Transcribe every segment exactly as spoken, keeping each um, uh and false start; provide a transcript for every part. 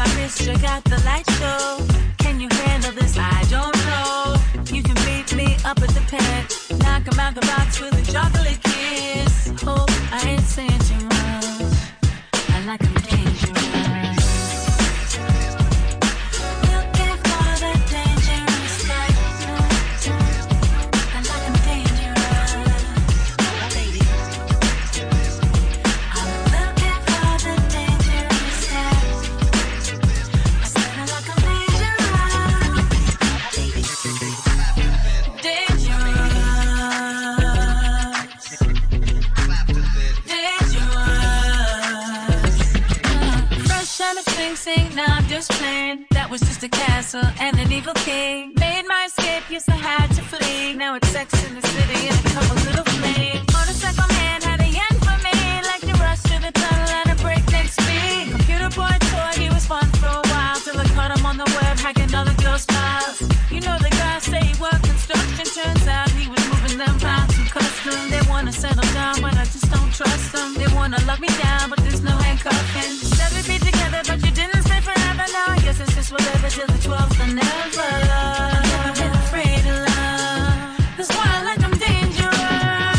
my wrist, check out the light show. Can you handle this? I don't know. You can beat me up at the pen. Knock 'em out the box with a chocolate kiss. Hope I ain't saying too much. I like 'em dangerous. Looking for the dangerous type. I like 'em dangerous. I'm looking for the dangerous type. I said I like 'em dangerous. Now I'm just playing. That was just a castle and an evil king. Made my escape, yes I had to flee. Now it's Sex in the City and a couple little flames. Motorcycle man had a yen for me, like the rush to the tunnel and a breakneck speed. Computer boy toy, he was fun for a while, till I caught him on the web hacking other girls' files. You know the guy say he worked construction, turns out he was moving them files from custom. They wanna settle down, but I just don't trust them. They wanna lock me down, but there's no handcuffing. Said we'd be together, but you didn't stay forever. Now I guess it's just whatever till the twelfth and never. I've never been afraid of love. That's why I like 'em dangerous.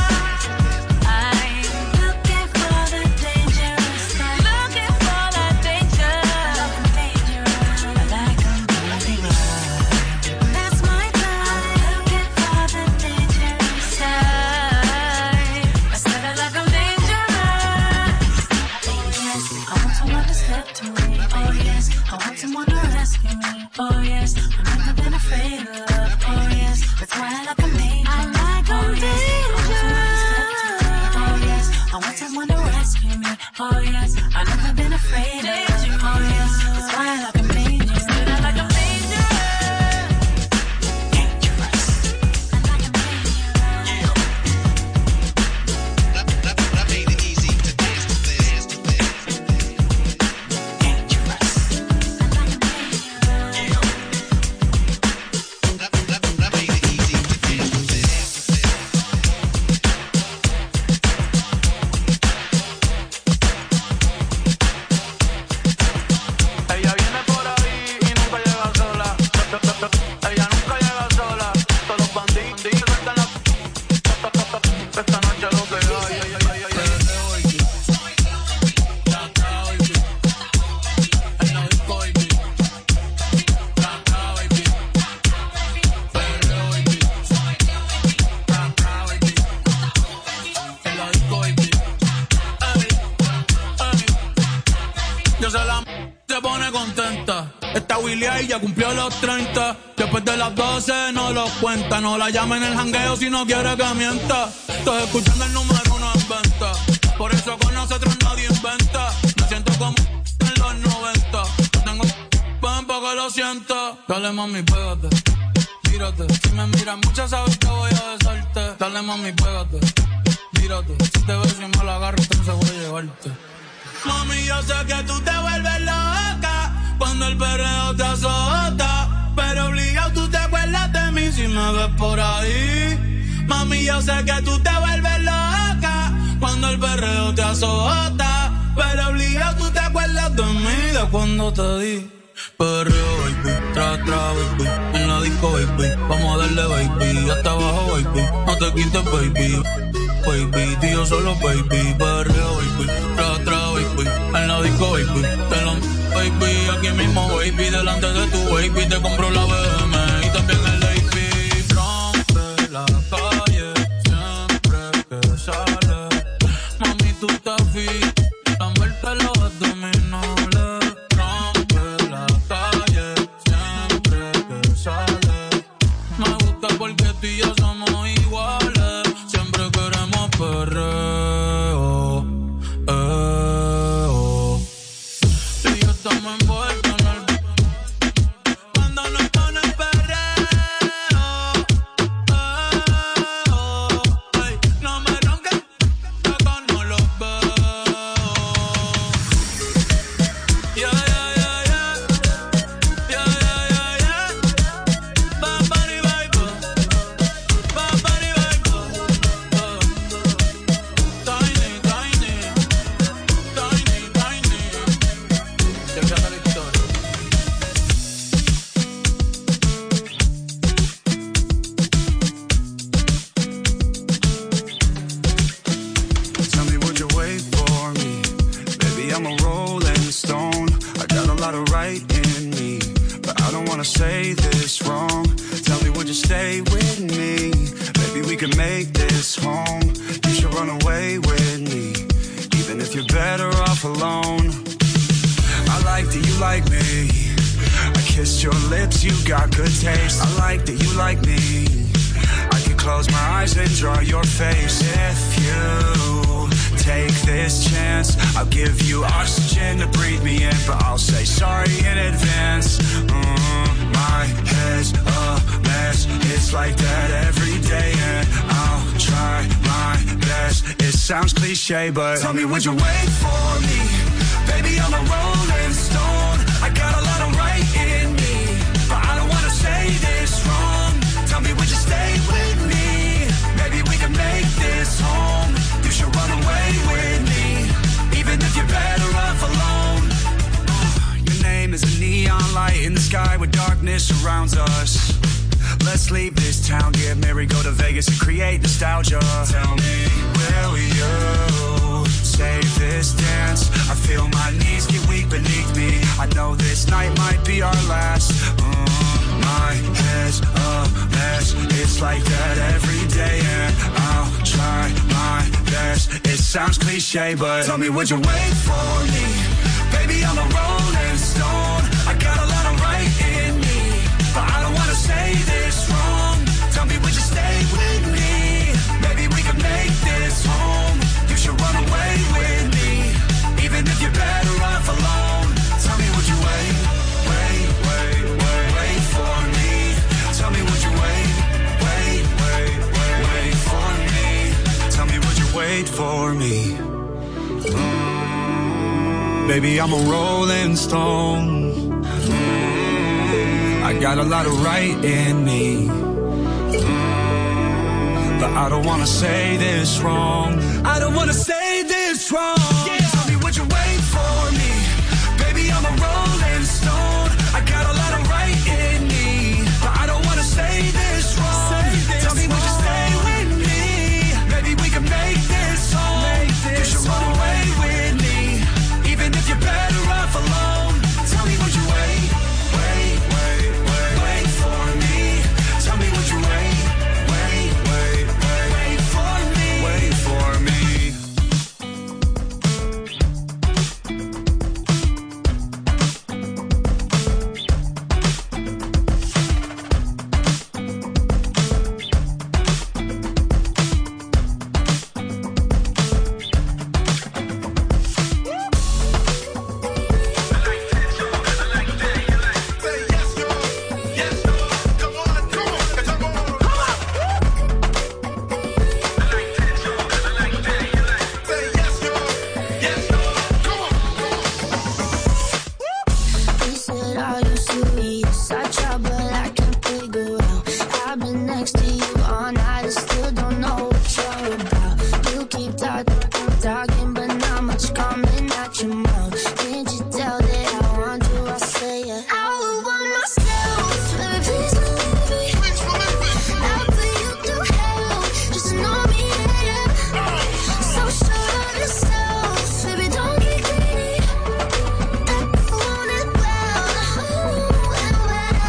I'm looking for the dangerous type. Looking for that danger. I like 'em dangerous. I like 'em dangerous. That's my type. Looking for the dangerous type. I said I like 'em dangerous. Oh yes, I want someone to step to me. Oh yes, I want someone to rescue me. Oh yes, I've never been afraid of love. Oh yes, that's why I like 'em dangerous. I like 'em dangerous. Oh yes, I want someone to rescue me. Oh yes, I've never been afraid of love. Oh yes, that's why I like 'em dangerous. I like 'em dangerous. Dangerous. I like 'em dangerous. I made it easy to dance to this. Dangerous. I like 'em dangerous. I made it easy to dance to this. Ella viene por ahí y nunca llega sola. Ella nunca llega sola. Todos los bandidos están la... Esta noche lo que hay. Ay, ay, ay, ay, ay. En la disco, baby. Acá, baby. Perreo, baby. Acá, baby. En la disco, baby. Ey, ey. Yo se la... se pone contenta. Esta Willy ahí ya cumplió los treinta. Después de las doce no lo cuenta. No la llama en el jangueo si no quiere que mienta. Estoy escuchando el número uno en venta. Por eso con nosotros nadie inventa. Me siento como en los noventa. No tengo pan para que lo sienta. Dale mami, pégate, tírate. Si me miras mucho sabes que voy a besarte. Dale mami, pégate, tírate. Si te ves y me la agarro entonces voy a llevarte. Mami, yo sé que tú te vuelves loca cuando el perreo te azota, pero obligado tú te acuerdas de mí si me ves por ahí. Mami, yo sé que tú te vuelves loca cuando el perreo te azota, pero obligado tú te acuerdas de mí de cuando te di. Perreo, baby, tra, tra, baby, en la disco, baby, vamos a darle, baby, hasta abajo, baby, no te quites, baby. Baby, tío solo baby, perreo, baby, tra, tra, baby, en la disco, baby, te lo, baby, aquí mismo, baby, delante de tu baby, te compro la B M y también el A P, rompe la calle, siempre que sale, mami, tú te fijas, lamberte los abdominales, rompe la calle, siempre que sale, me gusta porque tú y yo somos iguales. Perreo, eh, oh. Tú y yo estamos envueltos en el... Cuando nos ponemos right in me, but I don't wanna say this wrong. Tell me, would you stay with me? Maybe we can make this home. You should run away with me, even if you're better off alone. I like that you like me. I kissed your lips, you got good taste. I like that you like me. I can close my eyes and draw your face. If you take this chance, I'll give you oxygen to breathe me in, but I'll say sorry in advance. Mm, my head's a mess. It's like that every day, and I'll try my best. It sounds cliche, but tell me, would you wait for me? Baby, I'm a rolling stone. I got a lot of right in me, but I don't wanna say this wrong. Tell me, would you stay with me? Maybe we can make this home. You should run away with me, even if you're better off alone. Your name is a neon light in the sky where darkness surrounds us. Let's leave this town, get married, go to Vegas and create nostalgia. Tell me, will you save this dance? I feel my knees get weak beneath me. I know this night might be our last. Mm, my head's a mess. It's like that every day, and I'll try my best. It sounds cliche, but tell me, would you wait for me? Baby, I'm a rolling stone. I got a lot of right in me, but I don't wanna say this wrong. Tell me, would you stay with me? Maybe we can make this home. You should run away with me, even if you're better off alone. Tell me, would you wait, wait, wait, wait, wait for me? Tell me, would you wait, wait, wait, wait, wait for me? Tell me, would you wait for me? Mm, baby, I'm a rolling stone. Mm, I got a lot of right in me, mm, but I don't wanna say this wrong. I don't wanna say this wrong. Yeah. Tell me, would you wait for me? Baby, I'm a rolling stone. I got a lot of right in me, but I don't wanna say this wrong. Say this Tell me, wrong. Would you stay with me? Maybe we can make this home. Make this you should run away with me, even if you're better off alone. Tell me, would you wait, wait, wait, wait, wait for me? Tell me, would you wait, wait, wait, wait, wait for me? Wait for me. He said, are you serious? I tried, but I can't figure out. I've been next to you all night and still don't know what you're about. You keep talking, talking, but not much coming out your mouth. Can't you tell that I want you? I say it. I would want myself. Baby, please don't leave me. I'll put you through hell. Just know me, yeah. So sure of yourself. Baby, don't get greedy. I want it well, well,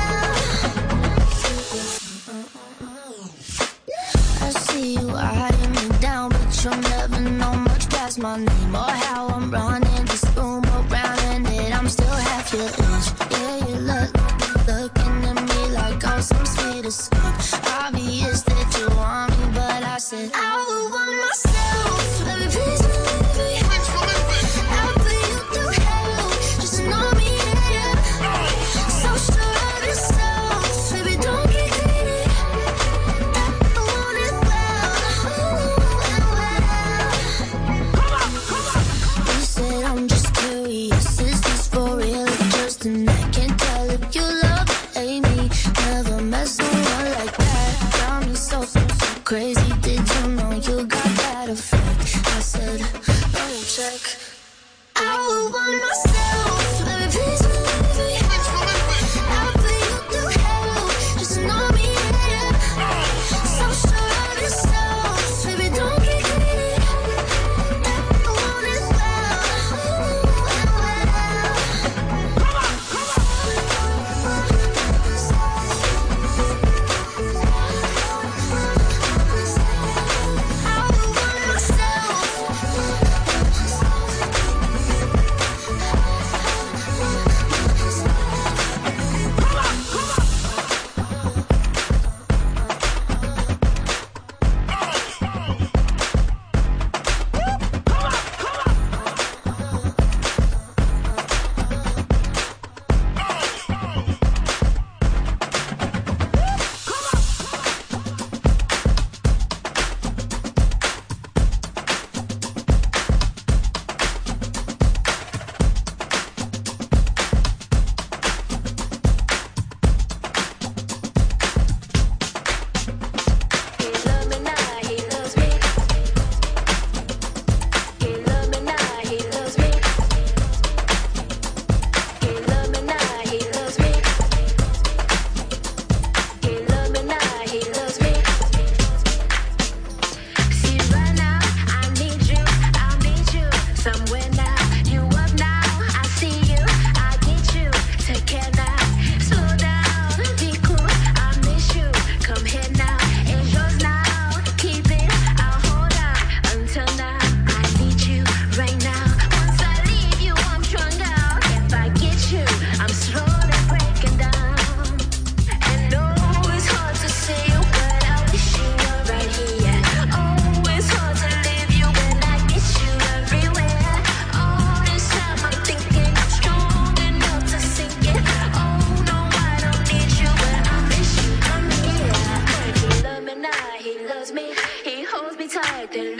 well. I see you eyeing me down, but you'll never know much past my name or how I'm running this room around, and that I'm still half your age. Yeah, you look, looking at me like I'm some sweet escape. Obvious that you want me, but I said I would want myself. Baby, please don't leave me. I'll put you through hell. Just know me, yeah. So sure of yourself. Baby, don't get greedy. I want it well, well, well. You said I'm just curious. Is this for real or just a night? Can't tell if you love or hate me. Never met someone like that. Got me so, so, so crazy. Did you know you got that effect? I said, oh, check. I would want myself. Baby, please don't leave me. I'll put you through hell. Just know me, yeah. So sure of yourself. Baby, don't get greedy. I want it well, well, well.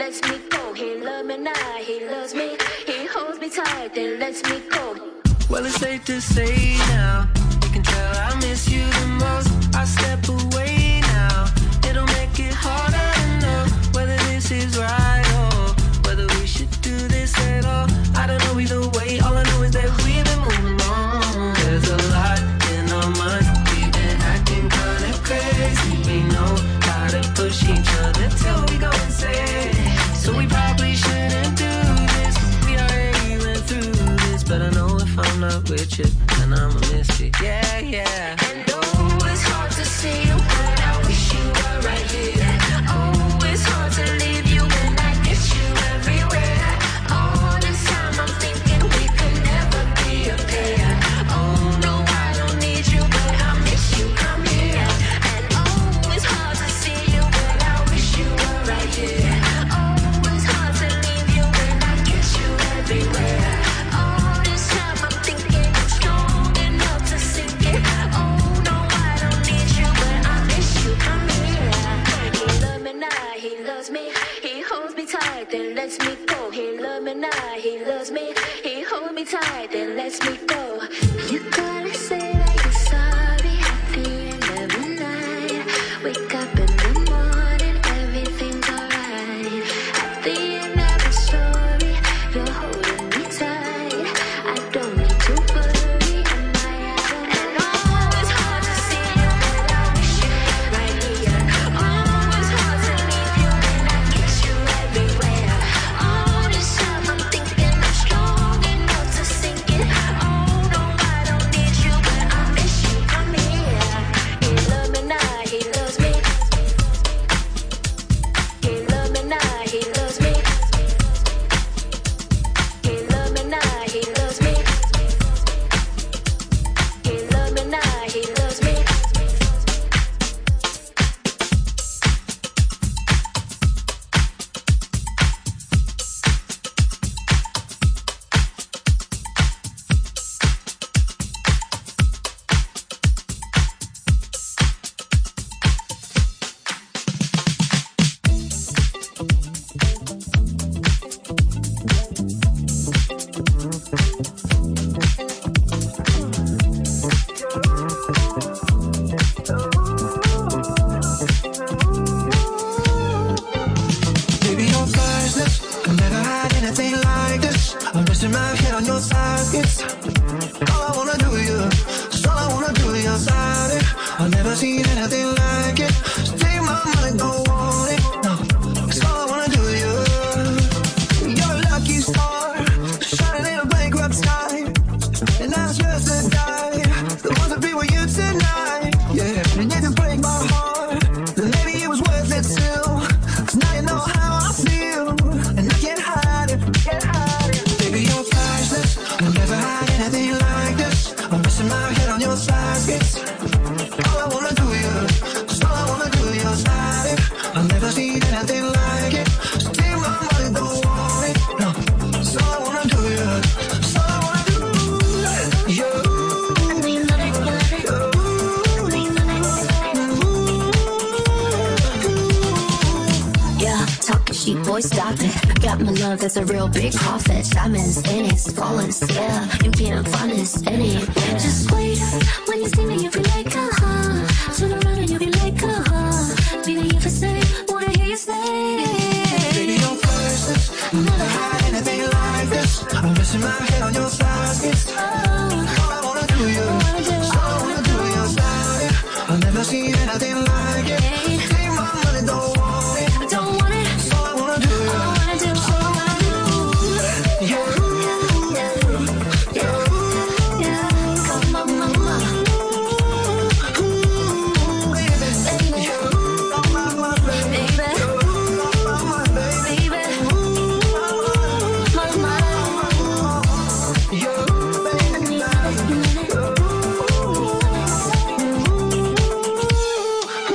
lets me go. He loves me now, he loves me. He holds me tight, then lets me go. Well, it's safe to say now, you can tell I miss you the most. I step away now, it'll make it harder to know whether this is right or whether we should do this at all. I don't know either way, all I know is that we've been moving on. There's a lot in our minds, we've been acting kinda crazy. We know how to push each other till we go insane. So we probably shouldn't do this, we already went through this. But I know if I'm not with you, then I'ma miss you, yeah, yeah. And oh, it's hard to see you, but I wish you were right here. Oh, it's hard to leave you when I miss you everywhere. All this time I'm thinking we could never be a pair. Oh no, I don't need you, but I miss you, come here. And oh, it's hard to see you, but I wish you were right here. Oh, it's hard to leave you when I miss you everywhere. All this time I'm thinking I'm strong enough to sink it. Oh no, I don't need you, but I miss you, come here. He loves me now, he loves me. He holds me tight, then lets me go. He loves me now, he loves me. He holds me tight, then lets me go. You gotta say that you're sorry at the end of the night. Wake up in the morning, everything's alright. At the end of the story, you're holding me tight. I don't need to worry, am I out? And oh, it's hard to see you, but I wish you were right here. Oh, it's hard to leave you when I kiss you everywhere. All this time I'm thinking I'm strong enough to sink it. Oh no, I don't need you, but I miss you, come here. He loves me now, he loves me. He loves me now, he loves me. He loves me now, he loves me. He loves me now, he loves me. Baby, you're priceless, I've never had anything like this. I'm resting my head on your sockets. All I wanna do you, that's all I wanna do is your side. I've never seen anything like it. So take my money, don't want it. No, that's all I wanna do you. You're a lucky star, shining in a bankrupt sky. And I'm just to die. The ones that be with you tonight, yeah. And you can break my heart, then maybe it was worth it still. 'Cause now you know how I feel, and I can't hide it, can't hide it. Baby, you're priceless, I've never had anything like this. I'm resting my head on your sockets. All I wanna do you, that's all I wanna do is your side. I've never seen anything like it. So take my money, don't want it. No, that's all I wanna do you, that's all I wanna do. You. Yeah, talking sheep, boy, stop it. Got my love, that's a real big profit. Diamonds in it, flawless, yeah. You being honest in it. Just wait, when you see me, you'll be like, uh-huh. Turn around and you'll be like, uh-huh. Baby, if I say, wanna hear you say. Baby, you're priceless, I've never had anything like this. I'm resting my head on your sockets. All I wanna do you, that's all I wanna do is your side. I've never seen anything like it. Take my money, don't want it. I don't want it, That's all I wanna do. all I wanna do, all I wanna do. You. Come on, mama. Baby, you. Oh, my, my baby. Baby, Oh, my, my baby. baby, mama. You, baby, baby.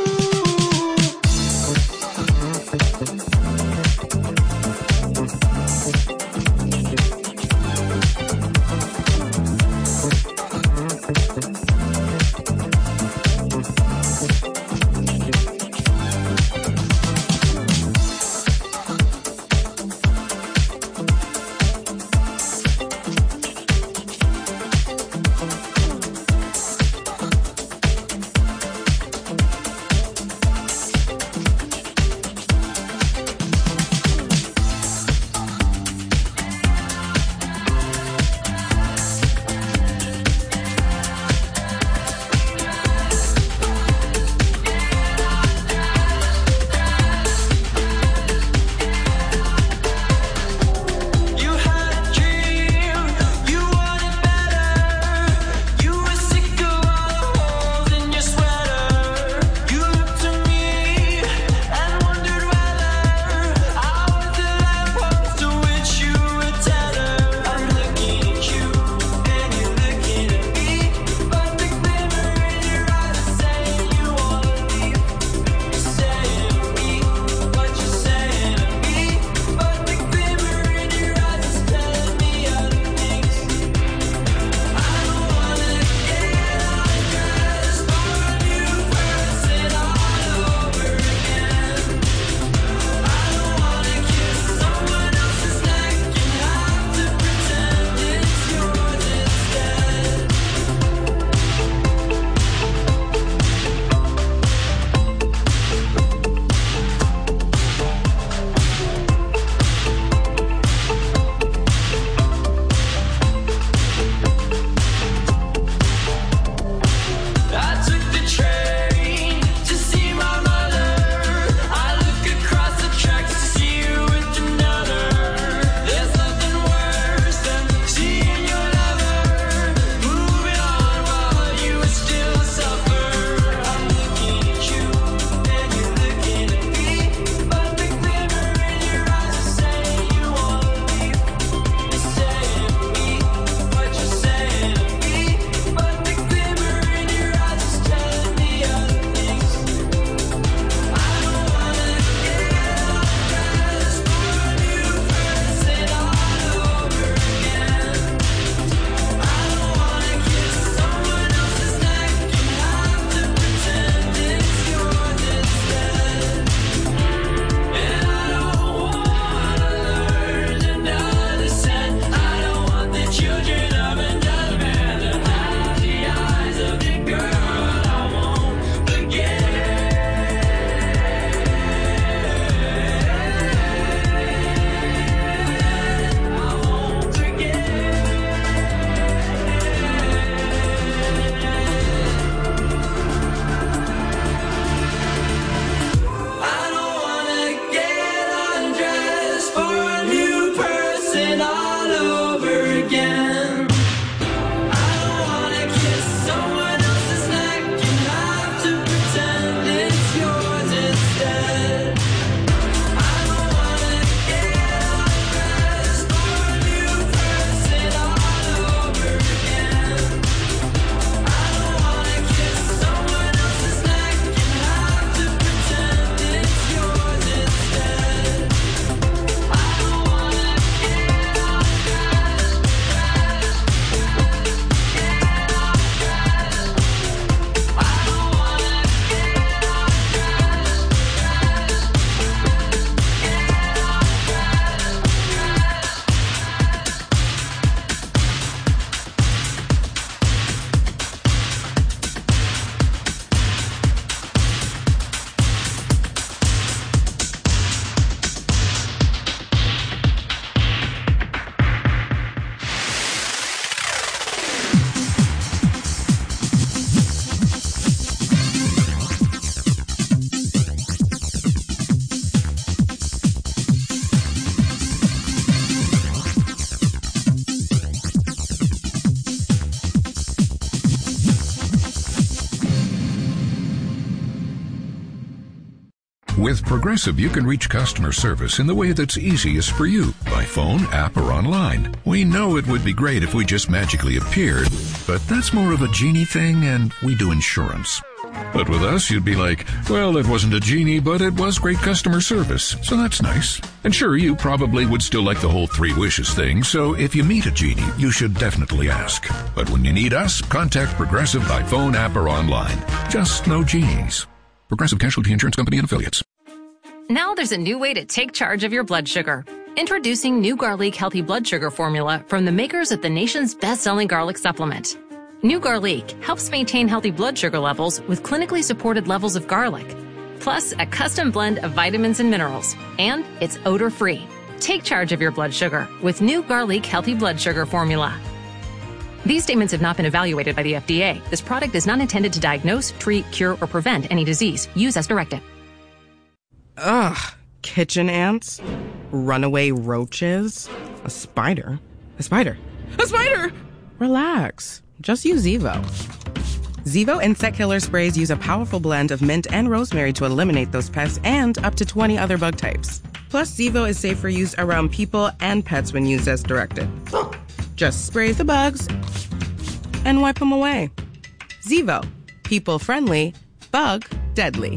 With Progressive, you can reach customer service in the way that's easiest for you, by phone, app, or online. We know it would be great if we just magically appeared, but that's more of a genie thing, and we do insurance. But with us, you'd be like, well, it wasn't a genie, but it was great customer service, so that's nice. And sure, you probably would still like the whole three wishes thing, so if you meet a genie, you should definitely ask. But when you need us, contact Progressive by phone, app, or online. Just no genies. Progressive Casualty Insurance Company and Affiliates. Now there's a new way to take charge of your blood sugar. Introducing new Garlic Healthy Blood Sugar Formula from the makers of the nation's best-selling garlic supplement. New Garlic helps maintain healthy blood sugar levels with clinically supported levels of garlic, plus a custom blend of vitamins and minerals, and it's odor-free. Take charge of your blood sugar with New Garlic Healthy Blood Sugar Formula. These statements have not been evaluated by the F D A. This product is not intended to diagnose, treat, cure, or prevent any disease. Use as directed. Ugh. Kitchen ants, runaway roaches, a spider, a spider, a spider! Relax. Just use Zevo. Zevo insect killer sprays use a powerful blend of mint and rosemary to eliminate those pests and up to twenty other bug types. Plus, Zevo is safe for use around people and pets when used as directed. Just spray the bugs and wipe them away. Zevo. People friendly, bug deadly.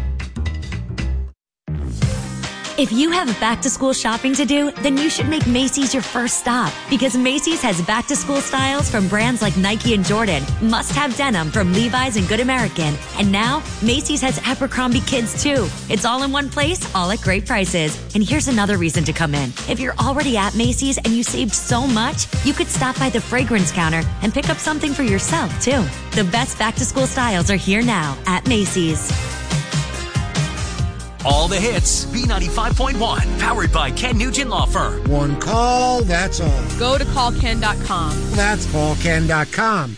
If you have back-to-school shopping to do, then you should make Macy's your first stop, because Macy's has back-to-school styles from brands like Nike and Jordan, must-have denim from Levi's and Good American, and now Macy's has Abercrombie Kids too. It's all in one place, all at great prices. And here's another reason to come in. If you're already at Macy's and you saved so much, you could stop by the fragrance counter and pick up something for yourself too. The best back-to-school styles are here now at Macy's. All the hits, B ninety-five point one, powered by Ken Nugent Law Firm. One call, that's all. Go to call ken dot com. That's call ken dot com.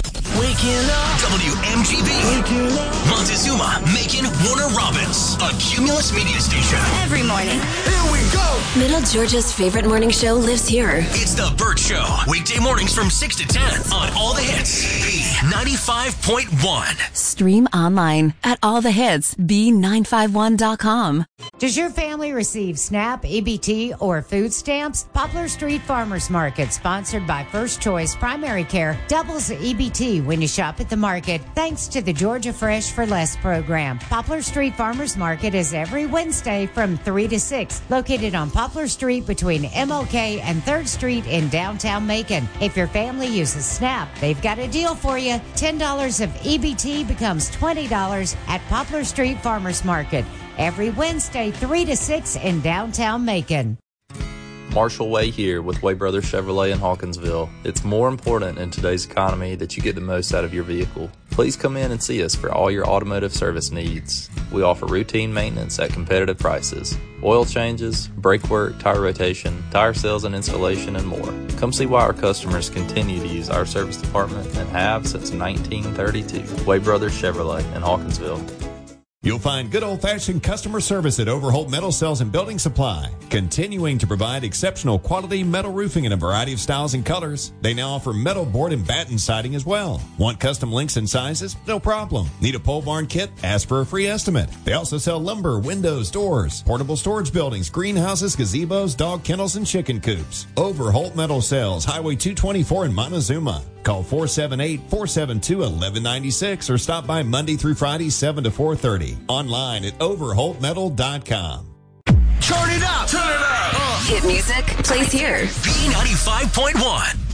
Waking up. W M G B. Waking up. Montezuma, Macon, Warner Robins. A Cumulus media station. Every morning. Here we go. Middle Georgia's favorite morning show lives here. It's The Burt Show. Weekday mornings from six to ten on All the Hits. B ninety-five point one. Stream online at all the hits b nine five one dot com. Does your family receive SNAP, E B T, or food stamps? Poplar Street Farmers Market, sponsored by First Choice Primary Care, doubles E B T when you shop at the market, thanks to the Georgia Fresh for Less program. Poplar Street Farmers Market is every Wednesday from three to six, located on Poplar Street between M L K and third Street in downtown Macon. If your family uses SNAP, they've got a deal for you. ten dollars of E B T becomes twenty dollars at Poplar Street Farmers Market. Every Wednesday, three to six in downtown Macon. Marshall Way here with Way Brothers Chevrolet in Hawkinsville. It's more important in today's economy that you get the most out of your vehicle. Please come in and see us for all your automotive service needs. We offer routine maintenance at competitive prices, oil changes, brake work, tire rotation, tire sales and installation, and more. Come see why our customers continue to use our service department and have since nineteen thirty-two. Way Brothers Chevrolet in Hawkinsville. You'll find good old-fashioned customer service at Overholt Metal Sales and Building Supply, continuing to provide exceptional quality metal roofing in a variety of styles and colors. They now offer metal board and batten siding as well. Want custom lengths and sizes? No problem. Need a pole barn kit? Ask for a free estimate. They also sell lumber, windows, doors, portable storage buildings, greenhouses, gazebos, dog kennels, and chicken coops. Overholt Metal Sales, Highway two twenty-four in Montezuma. Call four seven eight, four seven two, one one nine six or stop by Monday through Friday, seven to four thirty. Online at overholt metal dot com. Turn it up. Turn it up. Hit music plays here. B ninety-five point one.